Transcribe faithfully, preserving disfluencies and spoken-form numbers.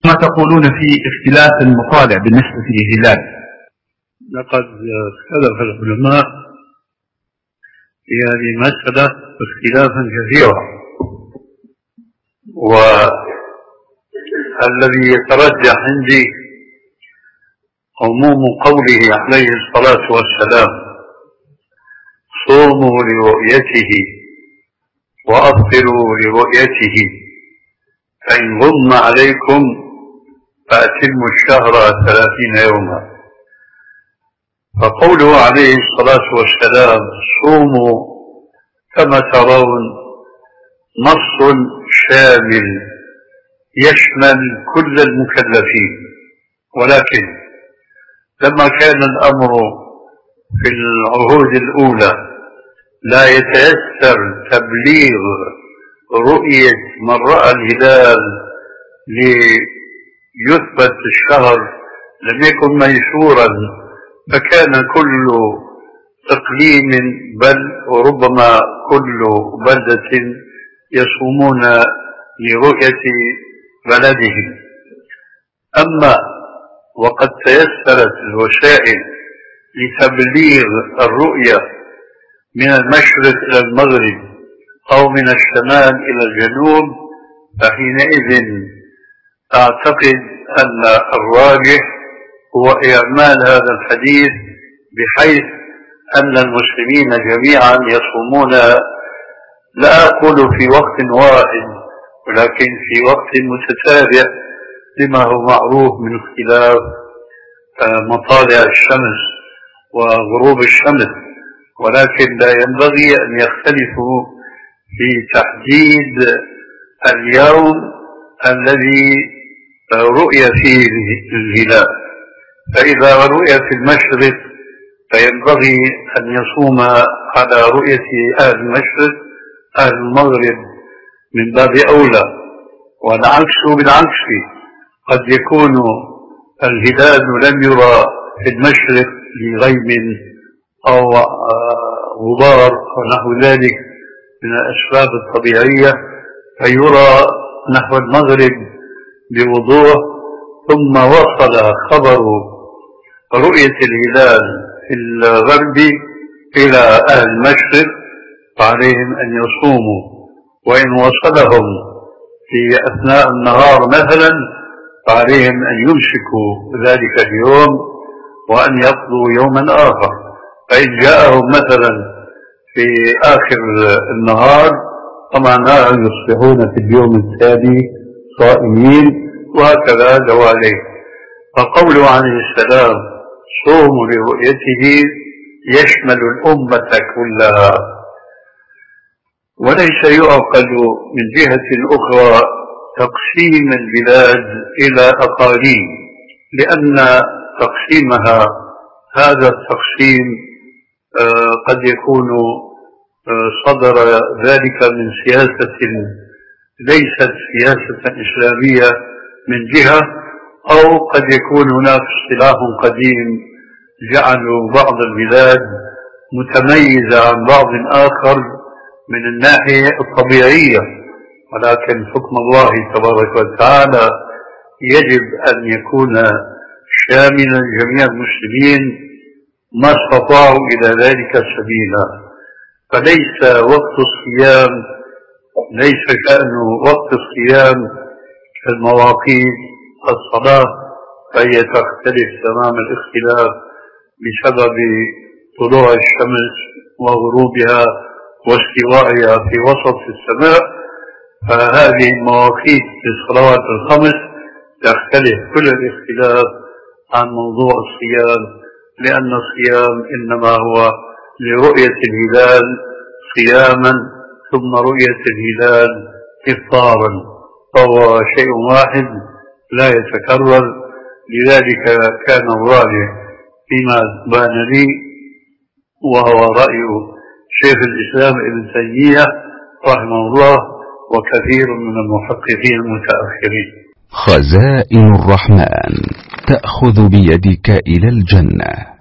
ما تقولون في اختلاف المطالع بالنسبة للهلال؟ لقد اختلف العلماء في هذه المسألة اختلافا كثيرا، والذي يترجح عندي عموم قوله عليه الصلاة والسلام: صوموا لرؤيته وأفطروا لرؤيته، فإن غم عليكم فأتموا الشهر ثلاثين يوما. فقوله عليه الصلاة والسلام صوموا كما ترون نص شامل يشمل كل المكلفين، ولكن لما كان الأمر في العهود الأولى لا يتيسر تبليغ رؤية من رأى الهلال ليثبت الشهر لم يكن ميسورا، فكان كل إقليم بل وربما كل بلدة يصومون لرؤية بلدهم. أما وقد تيسرت الوسائل لتبليغ الرؤية من المشرق إلى المغرب أو من الشمال إلى الجنوب، فحينئذ أعتقد أن الراجح هو إعمال هذا الحديث، بحيث أن المسلمين جميعا يصومون لا أقول في وقت واحد ولكن في وقت متتابع، لما هو معروف من اختلاف مطالع الشمس وغروب الشمس، ولكن لا ينبغي أن يختلفوا في تحديد اليوم الذي رؤي فيه الهلال. فإذا رؤي في المشرق فينبغي أن يصوم على رؤية أهل المشرق، أهل المغرب من باب أولى، والعكس بالعكس، قد يكون الهلال لم يرى في المشرق لغيم أو غبار ونحو ذلك من الأسباب الطبيعية، فيرى نحو المغرب بوضوح، ثم وصل خبر رؤية الهلال في الغرب إلى أهل المشرق فعليهم أن يصوموا، وإن وصلهم في أثناء النهار مثلا فعليهم أن يمسكوا ذلك اليوم وأن يقضوا يوما آخر. فإن جاءهم مثلا في آخر النهار فمعناه يصبحون في اليوم التالي صائمين، وهكذا دواليه. فقوله عليه السلام صوموا لرؤيته يشمل الأمة كلها، وليس يعقل من جهة أخرى تقسيم البلاد إلى أقاليم، لأن تقسيمها هذا التقسيم قد يكون صدر ذلك من سياسة ليست سياسة إسلامية من جهة، أو قد يكون هناك اصطلاح قديم جعلوا بعض البلاد متميزة عن بعض آخر من الناحية الطبيعية، ولكن حكم الله تبارك وتعالى يجب أن يكون شاملا جميع المسلمين ما استطاعوا إلى ذلك سبيلا. فليس وقت الصيام ليس كأنه وقت الصيام كالمواقيت الصلاة، فهي تختلف تمام الاختلاف بسبب طلوع الشمس وغروبها واستوائها في وسط السماء. فهذه المواقيت للصلوات الخمس تختلف كل الاختلاف عن موضوع الصيام، لأن الصيام إنما هو لرؤية الهلال صياما ثم رؤية الهلال إفطارا، فهو شيء واحد لا يتكرر. لذلك كان الراجح فيما بان لي وهو رأي شيخ الإسلام ابن تيمية رحمه الله وكثير من المحققين المتأخرين. خزائن الرحمن تأخذ بيدك إلى الجنة.